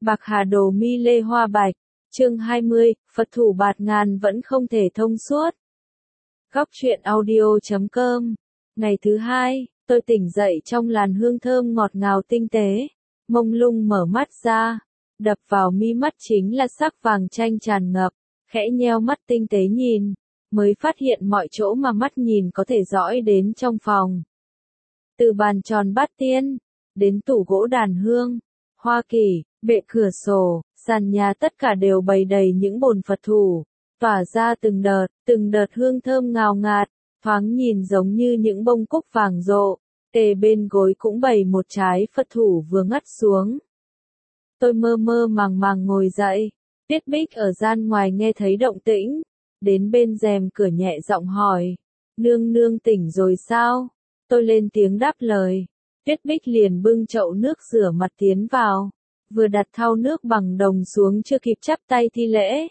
Bạc Hà Đồ Mi Lê Hoa Bạch, chương 20, Phật thủ bạt ngàn vẫn không thể thông suốt. Góc truyện audio.com. Ngày thứ hai, tôi tỉnh dậy trong làn hương thơm ngọt ngào tinh tế, mông lung mở mắt ra, đập vào mi mắt chính là sắc vàng chanh tràn ngập, khẽ nheo mắt tinh tế nhìn, mới phát hiện mọi chỗ mà mắt nhìn có thể dõi đến trong phòng. Từ bàn tròn bát tiên, đến tủ gỗ đàn hương, hoa kỳ, bệ cửa sổ, sàn nhà tất cả đều bày đầy những bồn Phật thủ, tỏa ra từng đợt hương thơm ngào ngạt, thoáng nhìn giống như những bông cúc vàng rộ, kề bên gối cũng bày một trái Phật thủ vừa ngắt xuống. Tôi mơ mơ màng màng ngồi dậy, Tiết Bích ở gian ngoài nghe thấy động tĩnh, đến bên rèm cửa nhẹ giọng hỏi, nương nương tỉnh rồi sao? Tôi lên tiếng đáp lời, Tiết Bích liền bưng chậu nước rửa mặt tiến vào, vừa đặt thau nước bằng đồng xuống chưa kịp chắp tay thi lễ.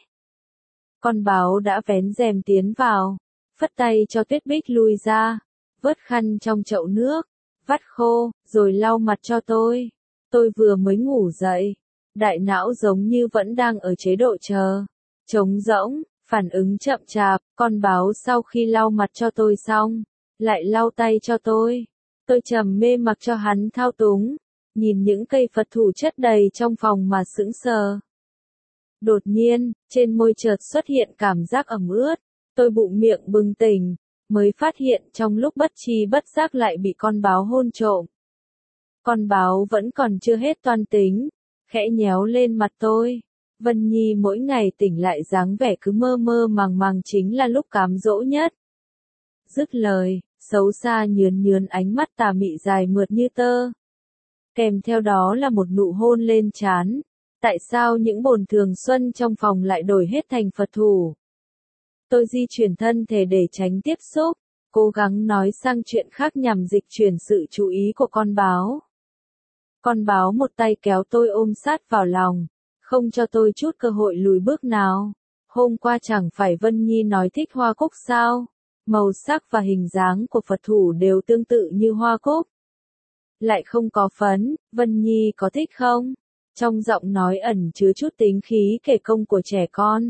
Con báo đã vén rèm tiến vào, phất tay cho Tiết Bích lui ra, vớt khăn trong chậu nước, vắt khô, rồi lau mặt cho tôi. Tôi vừa mới ngủ dậy, đại não giống như vẫn đang ở chế độ chờ, trống rỗng, phản ứng chậm chạp. Con báo sau khi lau mặt cho tôi xong, lại lau tay cho tôi. Tôi trầm mê mặc cho hắn thao túng, nhìn những cây Phật thủ chất đầy trong phòng mà sững sờ. Đột nhiên, trên môi chợt xuất hiện cảm giác ẩm ướt, tôi bụng miệng bừng tỉnh, mới phát hiện trong lúc bất tri bất giác lại bị con báo hôn trộm. Con báo vẫn còn chưa hết toan tính, khẽ nhéo lên mặt tôi. Vân Nhi mỗi ngày tỉnh lại dáng vẻ cứ mơ mơ màng màng chính là lúc cám dỗ nhất. Dứt lời, xấu xa nhướn ánh mắt tà mị dài mượt như tơ. Kèm theo đó là một nụ hôn lên trán. Tại sao những bồn thường xuân trong phòng lại đổi hết thành Phật thủ? Tôi di chuyển thân thể để tránh tiếp xúc, cố gắng nói sang chuyện khác nhằm dịch chuyển sự chú ý của con báo. Con báo một tay kéo tôi ôm sát vào lòng, không cho tôi chút cơ hội lùi bước nào. Hôm qua chẳng phải Vân Nhi nói thích hoa cúc sao? Màu sắc và hình dáng của Phật thủ đều tương tự như hoa cúc. Lại không có phấn, Vân Nhi có thích không? Trong giọng nói ẩn chứa chút tính khí kể công của trẻ con.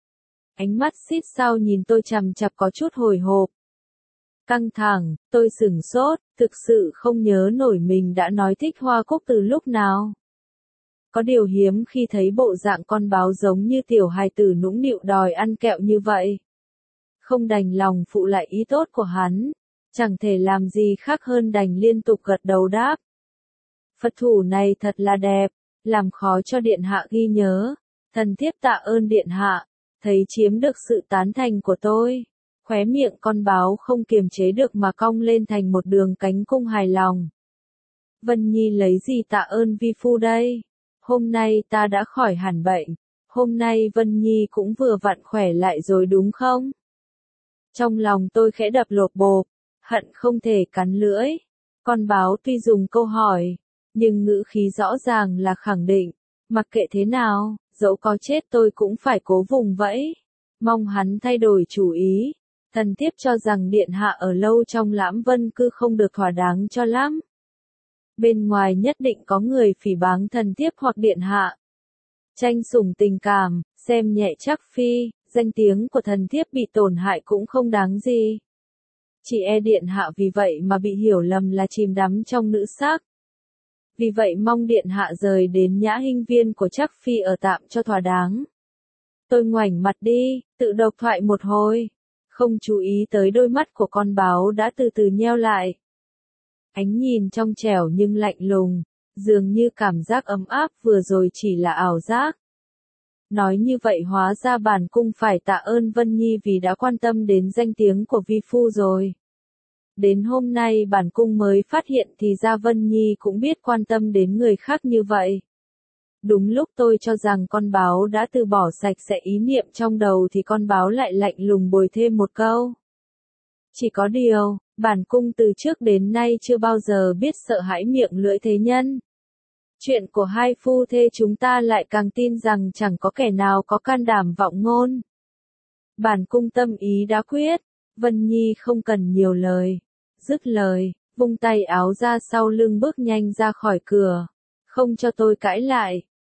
Ánh mắt xít sao nhìn tôi chằm chằm có chút hồi hộp. Căng thẳng, tôi sửng sốt, thực sự không nhớ nổi mình đã nói thích hoa cúc từ lúc nào. Có điều hiếm khi thấy bộ dạng con báo giống như tiểu hài tử nũng nịu đòi ăn kẹo như vậy. Không đành lòng phụ lại ý tốt của hắn, chẳng thể làm gì khác hơn đành liên tục gật đầu đáp. Phật thủ này thật là đẹp, làm khó cho điện hạ ghi nhớ, thần thiếp tạ ơn điện hạ, thấy chiếm được sự tán thành của tôi. Khóe miệng con báo không kiềm chế được mà cong lên thành một đường cánh cung hài lòng. Vân Nhi lấy gì tạ ơn vi phu đây? Hôm nay ta đã khỏi hẳn bệnh, hôm nay Vân Nhi cũng vừa vặn khỏe lại rồi đúng không? Trong lòng tôi khẽ đập lộp bộp, hận không thể cắn lưỡi. Con báo tuy dùng câu hỏi, nhưng ngữ khí rõ ràng là khẳng định, mặc kệ thế nào, dẫu có chết tôi cũng phải cố vùng vẫy. Mong hắn thay đổi chủ ý. Thần thiếp cho rằng điện hạ ở lâu trong Lãm Vân cư không được thỏa đáng cho lắm. Bên ngoài nhất định có người phỉ báng thần thiếp hoặc điện hạ. Tranh sủng tình cảm, xem nhẹ chắc phi, danh tiếng của thần thiếp bị tổn hại cũng không đáng gì. Chỉ e điện hạ vì vậy mà bị hiểu lầm là chìm đắm trong nữ sắc. Vì vậy mong điện hạ rời đến Nhã Hinh viên của chắc phi ở tạm cho thỏa đáng. Tôi ngoảnh mặt đi, tự độc thoại một hồi. Không chú ý tới đôi mắt của con báo đã từ từ nheo lại. Ánh nhìn trong trẻo nhưng lạnh lùng, dường như cảm giác ấm áp vừa rồi chỉ là ảo giác. Nói như vậy hóa ra bản cung phải tạ ơn Vân Nhi vì đã quan tâm đến danh tiếng của vi phu rồi. Đến hôm nay bản cung mới phát hiện thì ra Vân Nhi cũng biết quan tâm đến người khác như vậy. Đúng lúc tôi cho rằng con báo đã từ bỏ sạch sẽ ý niệm trong đầu thì con báo lại lạnh lùng bồi thêm một câu. Chỉ có điều, bản cung từ trước đến nay chưa bao giờ biết sợ hãi miệng lưỡi thế nhân. Chuyện của hai phu thê chúng ta lại càng tin rằng chẳng có kẻ nào có can đảm vọng ngôn. Bản cung tâm ý đã quyết, Vân Nhi không cần nhiều lời. Dứt lời, vung tay áo ra sau lưng bước nhanh ra khỏi cửa. Không cho tôi cãi lại,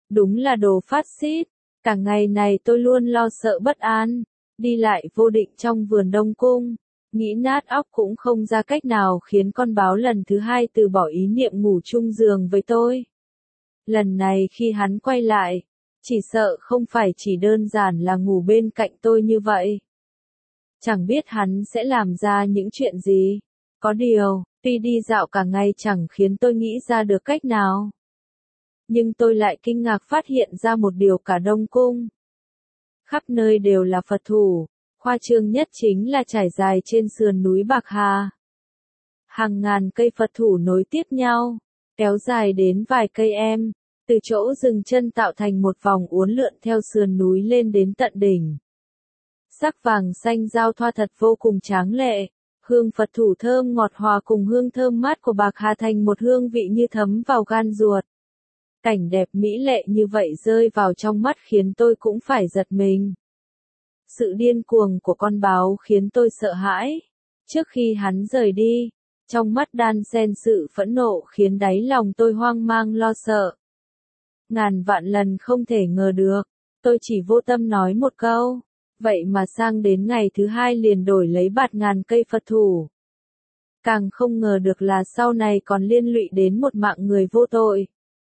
Đúng là đồ phát xít. Cả ngày này tôi luôn lo sợ bất an, đi lại vô định trong vườn Đông Cung, nghĩ nát óc cũng không ra cách nào khiến con báo lần thứ hai từ bỏ ý niệm ngủ chung giường với tôi. Lần này khi hắn quay lại, chỉ sợ không phải chỉ đơn giản là ngủ bên cạnh tôi như vậy. Chẳng biết hắn sẽ làm ra những chuyện gì. Có điều, tuy đi dạo cả ngày chẳng khiến tôi nghĩ ra được cách nào. Nhưng tôi lại kinh ngạc phát hiện ra một điều cả Đông Cung. Khắp nơi đều là Phật thủ, khoa trương nhất chính là trải dài trên sườn núi Bạc Hà. Hàng ngàn cây Phật thủ nối tiếp nhau, kéo dài đến vài cây em, từ chỗ dừng chân tạo thành một vòng uốn lượn theo sườn núi lên đến tận đỉnh. Sắc vàng xanh giao thoa thật vô cùng tráng lệ, hương Phật thủ thơm ngọt hòa cùng hương thơm mát của Bạc Hà thành một hương vị như thấm vào gan ruột. Cảnh đẹp mỹ lệ như vậy rơi vào trong mắt khiến tôi cũng phải giật mình. Sự điên cuồng của con báo khiến tôi sợ hãi. Trước khi hắn rời đi, trong mắt đan xen sự phẫn nộ khiến đáy lòng tôi hoang mang lo sợ. Ngàn vạn lần không thể ngờ được, tôi chỉ vô tâm nói một câu, vậy mà sang đến ngày thứ hai liền đổi lấy bạt ngàn cây Phật thủ. Càng không ngờ được là sau này còn liên lụy đến một mạng người vô tội.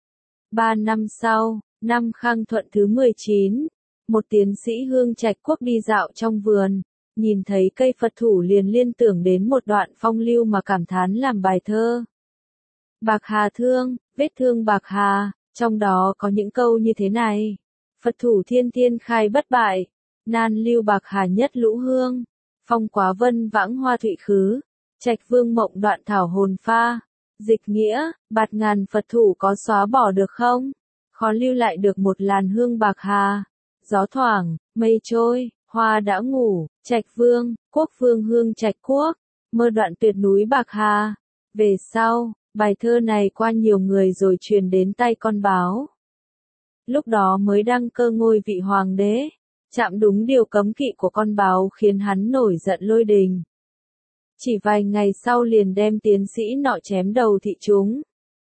3 năm sau, năm Khang Thuận thứ 19, một tiến sĩ Hương Trạch Quốc đi dạo trong vườn, nhìn thấy cây Phật thủ liền liên tưởng đến một đoạn phong lưu mà cảm thán làm bài thơ. Bạc Hà thương, vết thương Bạc Hà, trong đó có những câu như thế này. Phật thủ thiên thiên khai bất bại, nan lưu Bạc Hà nhất lũ hương, phong quá vân vãng hoa thụy khứ, trạch vương mộng đoạn thảo hồn pha. Dịch nghĩa, bạt ngàn Phật thủ có xóa bỏ được không? Khó lưu lại được một làn hương Bạc Hà. Gió thoảng, mây trôi, hoa đã ngủ, trạch vương, quốc vương hương trạch quốc, mơ đoạn tuyệt núi Bạc Hà. Về sau, bài thơ này qua nhiều người rồi truyền đến tay con báo. Lúc đó mới đăng cơ ngôi vị hoàng đế, chạm đúng điều cấm kỵ của con báo khiến hắn nổi giận lôi đình. Chỉ vài ngày sau liền đem tiến sĩ nọ chém đầu thị chúng.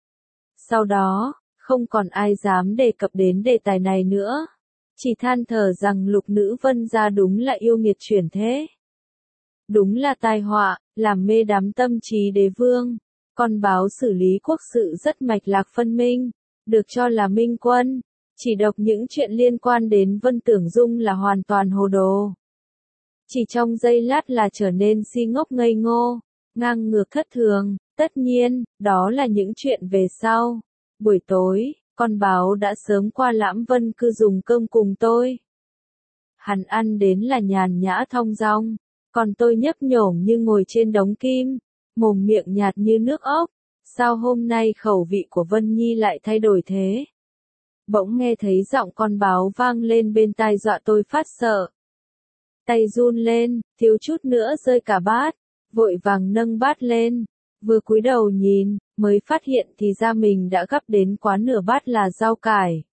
Sau đó, không còn ai dám đề cập đến đề tài này nữa. Chỉ than thở rằng Lục Nữ Vân gia đúng là yêu nghiệt chuyển thế. Đúng là tai họa, làm mê đắm tâm trí đế vương. Con báo xử lý quốc sự rất mạch lạc phân minh, được cho là minh quân. Chỉ đọc những chuyện liên quan đến Vân Tưởng Dung là hoàn toàn hồ đồ. Chỉ trong giây lát là trở nên si ngốc ngây ngô, ngang ngược thất thường. Tất nhiên, đó là những chuyện về sau. Buổi tối, con báo đã sớm qua Lãm Vân Cư dùng cơm cùng tôi. Hắn ăn đến là nhàn nhã thong dong, còn tôi nhấp nhổm như ngồi trên đống kim, mồm miệng nhạt như nước ốc. Sao hôm nay khẩu vị của Vân Nhi lại thay đổi thế? Bỗng nghe thấy giọng con báo vang lên bên tai dọa tôi phát sợ. Tay run lên, thiếu chút nữa rơi cả bát, vội vàng nâng bát lên, vừa cúi đầu nhìn, mới phát hiện thì ra mình đã gắp đến quá nửa bát là rau cải.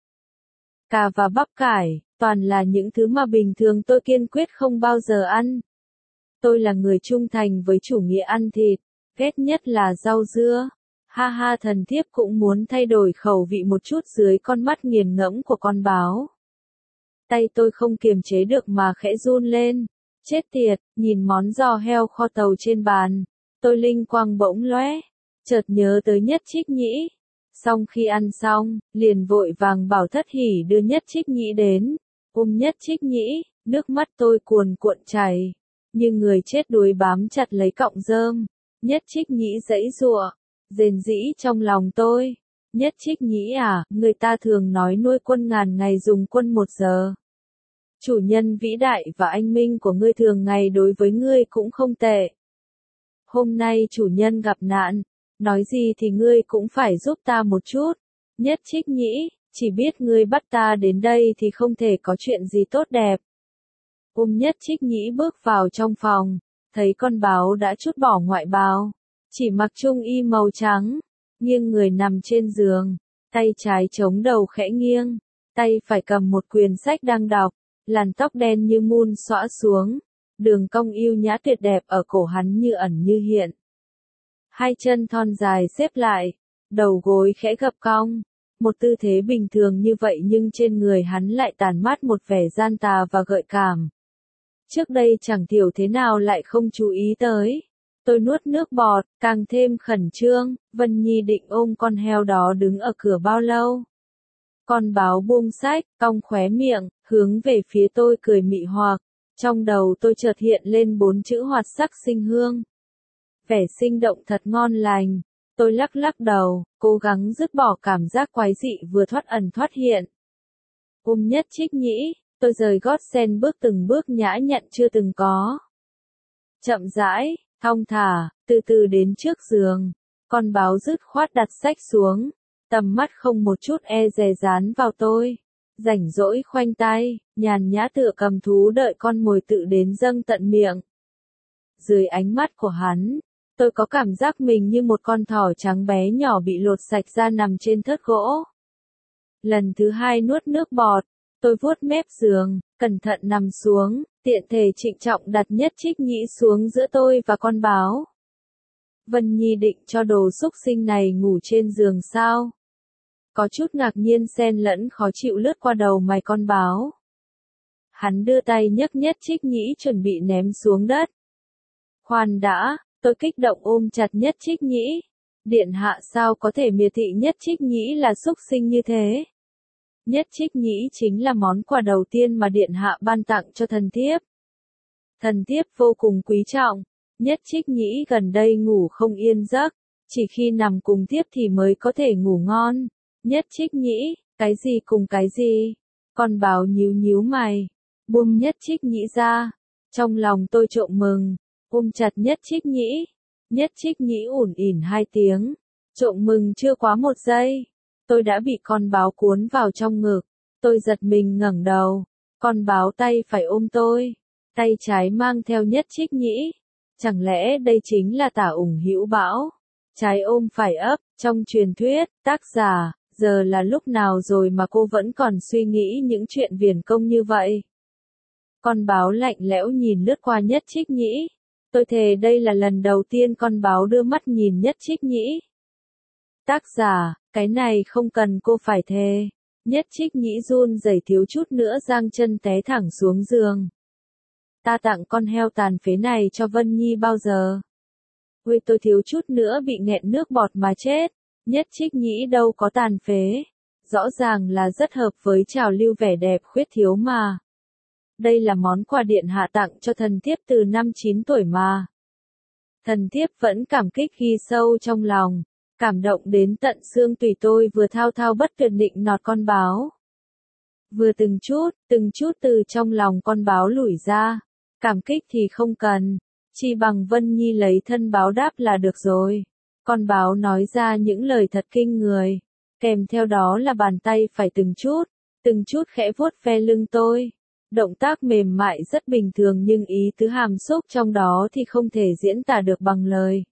Cà và bắp cải, toàn là những thứ mà bình thường tôi kiên quyết không bao giờ ăn. Tôi là người trung thành với chủ nghĩa ăn thịt, ghét nhất là rau dưa. Ha ha, thần thiếp cũng muốn thay đổi khẩu vị một chút dưới con mắt nghiền ngẫm của con báo. Tay tôi không kiềm chế được mà khẽ run lên. Chết tiệt, nhìn món giò heo kho tàu trên bàn, tôi linh quang bỗng lóe, chợt nhớ tới Nhất Trích Nhĩ. Xong khi ăn xong, liền vội vàng bảo Thất Hỉ đưa Nhất Trích Nhĩ đến. Ôm Nhất Trích Nhĩ, nước mắt tôi cuồn cuộn chảy, như người chết đuối bám chặt lấy cọng rơm. Nhất Trích Nhĩ giãy giụa, rền rĩ trong lòng tôi. Nhất Trích Nhĩ à, người ta thường nói nuôi quân ngàn ngày dùng quân 1 giờ. Chủ nhân vĩ đại và anh minh của ngươi thường ngày đối với ngươi cũng không tệ. Hôm nay chủ nhân gặp nạn, nói gì thì ngươi cũng phải giúp ta một chút. Nhất Trích Nhĩ, chỉ biết ngươi bắt ta đến đây thì không thể có chuyện gì tốt đẹp. Nhất Trích Nhĩ bước vào trong phòng, thấy con báo đã trút bỏ ngoại bào, chỉ mặc trung y màu trắng, nghiêng người nằm trên giường, tay trái chống đầu khẽ nghiêng, tay phải cầm một quyển sách đang đọc, làn tóc đen như mun xõa xuống, đường cong yêu nhã tuyệt đẹp ở cổ hắn như ẩn như hiện. Hai chân thon dài xếp lại, đầu gối khẽ gập cong, Một tư thế bình thường như vậy nhưng trên người hắn lại tản mát một vẻ gian tà và gợi cảm. Trước đây chẳng hiểu thế nào lại không chú ý tới. Tôi nuốt nước bọt, càng thêm khẩn trương, Vân Nhi định ôm con heo đó đứng ở cửa bao lâu. Con báo buông sách, cong khóe miệng, hướng về phía tôi cười mị hoặc. Trong đầu tôi chợt hiện lên 4 chữ hoạt sắc sinh hương. Vẻ sinh động thật ngon lành. Tôi lắc lắc đầu, cố gắng dứt bỏ cảm giác quái dị vừa thoát ẩn thoát hiện. Ôm Nhất Trích Nhĩ, tôi rời gót sen bước từng bước nhã nhặn chưa từng có. Chậm rãi, thong thả, từ từ đến trước giường. Con báo dứt khoát đặt sách xuống. Tầm mắt không một chút e dè dán vào tôi. Rảnh rỗi khoanh tay, nhàn nhã tựa cầm thú đợi con mồi tự đến dâng tận miệng. Dưới ánh mắt của hắn, tôi có cảm giác mình như một con thỏ trắng bé nhỏ bị lột sạch ra nằm trên thớt gỗ. Lần thứ 2 nuốt nước bọt, tôi vuốt mép giường, cẩn thận nằm xuống, tiện thể trịnh trọng đặt Nhất Trích Nhĩ xuống giữa tôi và con báo. Vân Nhi định cho đồ xúc sinh này ngủ trên giường sao? Có chút ngạc nhiên xen lẫn khó chịu lướt qua đầu mày con báo. Hắn đưa tay nhấc Nhất Trích Nhĩ chuẩn bị ném xuống đất. Khoan đã, tôi kích động ôm chặt Nhất Trích Nhĩ. Điện hạ sao có thể miệt thị Nhất Trích Nhĩ là xúc sinh như thế? Nhất Trích Nhĩ chính là món quà đầu tiên mà điện hạ ban tặng cho thần thiếp. Thần thiếp vô cùng quý trọng. Nhất Trích Nhĩ gần đây ngủ không yên giấc, chỉ khi nằm cùng thiếp thì mới có thể ngủ ngon. Nhất Trích Nhĩ, cái gì cùng cái gì? Con báo nhíu nhíu mày, buông Nhất Trích Nhĩ ra. Trong lòng tôi trộm mừng, ôm chặt Nhất Trích Nhĩ. Nhất Trích Nhĩ ủn ỉn 2 tiếng. Trộm mừng chưa quá 1 giây, tôi đã bị con báo cuốn vào trong ngực. Tôi giật mình ngẩng đầu, con báo tay phải ôm tôi, tay trái mang theo Nhất Trích Nhĩ. Chẳng lẽ đây chính là Tả Ủng Hữu Bão? Trái ôm phải ấp, trong truyền thuyết, tác giả, giờ là lúc nào rồi mà cô vẫn còn suy nghĩ những chuyện viển công như vậy? Con báo lạnh lẽo nhìn lướt qua Nhất Trích Nhĩ. Tôi thề đây là lần đầu tiên con báo đưa mắt nhìn Nhất Trích Nhĩ. Tác giả, cái này không cần cô phải thề. Nhất Trích Nhĩ run rẩy thiếu chút nữa giang chân té thẳng xuống giường. Ta tặng con heo tàn phế này cho Vân Nhi bao giờ? Ôi tôi thiếu chút nữa bị nghẹn nước bọt mà chết. Nhất Trích Nhĩ đâu có tàn phế. Rõ ràng là rất hợp với trào lưu vẻ đẹp khuyết thiếu mà. Đây là món quà điện hạ tặng cho thần thiếp từ năm 9 tuổi mà. Thần thiếp vẫn cảm kích ghi sâu trong lòng. Cảm động đến tận xương tủy. Tôi vừa thao thao bất tuyệt định nọt con báo. Vừa từng chút từ trong lòng con báo lủi ra. Cảm kích thì không cần, chi bằng Vân Nhi lấy thân báo đáp là được rồi. Con báo nói ra những lời thật kinh người, kèm theo đó là bàn tay phải từng chút khẽ vuốt ve lưng tôi. Động tác mềm mại rất bình thường nhưng ý tứ hàm xúc trong đó thì không thể diễn tả được bằng lời.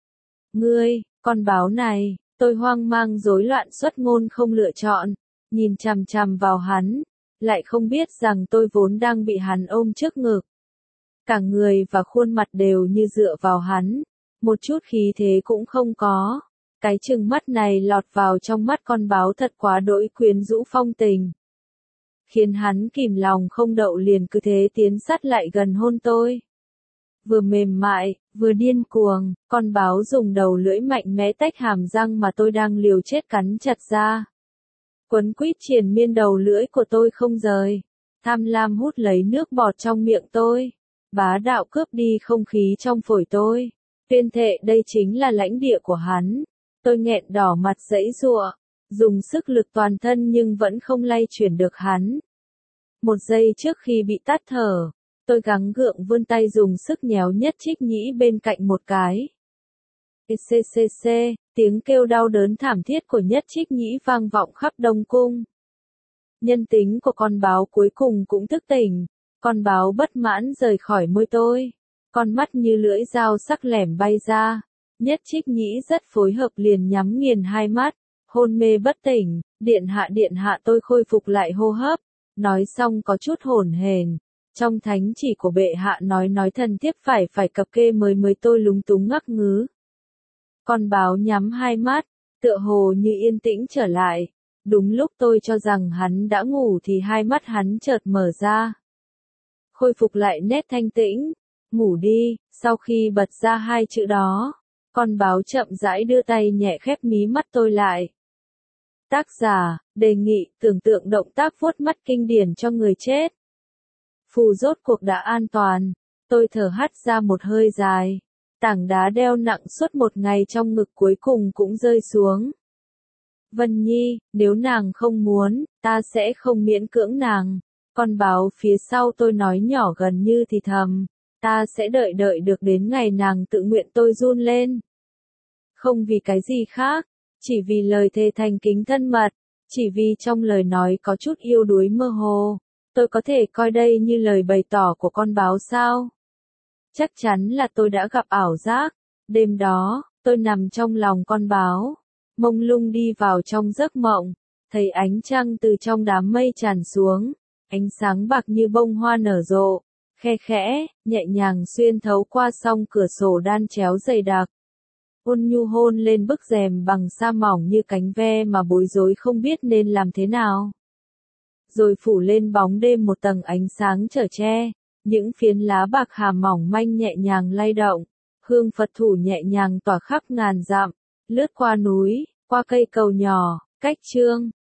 Ngươi, con báo này, tôi hoang mang rối loạn xuất ngôn không lựa chọn, nhìn chằm chằm vào hắn, lại không biết rằng tôi vốn đang bị hắn ôm trước ngực. Cả người và khuôn mặt đều như dựa vào hắn, một chút khí thế cũng không có. Cái trừng mắt này lọt vào trong mắt con báo thật quá đỗi quyến rũ phong tình. Khiến hắn kìm lòng không đậu liền cứ thế tiến sát lại gần hôn tôi. Vừa mềm mại, vừa điên cuồng, con báo dùng đầu lưỡi mạnh mẽ tách hàm răng mà tôi đang liều chết cắn chặt ra. Quấn quýt triền miên đầu lưỡi của tôi không rời, tham lam hút lấy nước bọt trong miệng tôi. Bá đạo cướp đi không khí trong phổi tôi. Tuyên thệ đây chính là lãnh địa của hắn. Tôi nghẹn đỏ mặt giãy giụa, dùng sức lực toàn thân nhưng vẫn không lay chuyển được hắn. 1 giây trước khi bị tắt thở, tôi gắng gượng vươn tay dùng sức nhéo Nhất Trích Nhĩ bên cạnh một cái. Cc, tiếng kêu đau đớn thảm thiết của Nhất Trích Nhĩ vang vọng khắp Đông Cung. Nhân tính của con báo cuối cùng cũng thức tỉnh. Con báo bất mãn rời khỏi môi tôi. Con mắt như lưỡi dao sắc lẻm bay ra. Nhất Trích Nhĩ rất phối hợp liền nhắm nghiền 2 mắt. Hôn mê bất tỉnh. Điện hạ tôi khôi phục lại hô hấp. Nói xong có chút hổn hển. Trong thánh chỉ của bệ hạ nói thần thiếp phải cập kê mới tôi lúng túng ngắc ngứ. Con báo nhắm 2 mắt. Tựa hồ như yên tĩnh trở lại. Đúng lúc tôi cho rằng hắn đã ngủ thì hai mắt hắn chợt mở ra. Khôi phục lại nét thanh tĩnh. Ngủ đi, sau khi bật ra hai chữ đó, con báo chậm rãi đưa tay nhẹ khép mí mắt tôi lại. Tác giả, đề nghị tưởng tượng động tác vuốt mắt kinh điển cho người chết. Phù rốt cuộc đã an toàn, tôi thở hắt ra một hơi dài. Tảng đá đeo nặng suốt một ngày trong ngực cuối cùng cũng rơi xuống. Vân Nhi, nếu nàng không muốn, ta sẽ không miễn cưỡng nàng. Con báo phía sau tôi nói nhỏ gần như thì thầm. Ta sẽ đợi được đến ngày nàng tự nguyện tôi run lên. Không vì cái gì khác, chỉ vì lời thề thành kính thân mật, chỉ vì trong lời nói có chút yêu đuối mơ hồ. Tôi có thể coi đây như lời bày tỏ của con báo sao? Chắc chắn là tôi đã gặp ảo giác. Đêm đó, tôi nằm trong lòng con báo, mông lung đi vào trong giấc mộng, thấy ánh trăng từ trong đám mây tràn xuống, ánh sáng bạc như bông hoa nở rộ, khe khẽ, nhẹ nhàng xuyên thấu qua song cửa sổ đan chéo dày đặc. Ôn nhu hôn lên bức rèm bằng sa mỏng như cánh ve mà bối rối không biết nên làm thế nào. Rồi phủ lên bóng đêm một tầng ánh sáng chở che, những phiến lá bạc hà mỏng manh nhẹ nhàng lay động, hương Phật thủ nhẹ nhàng tỏa khắp ngàn dặm, lướt qua núi, qua cây cầu nhỏ, cách chương.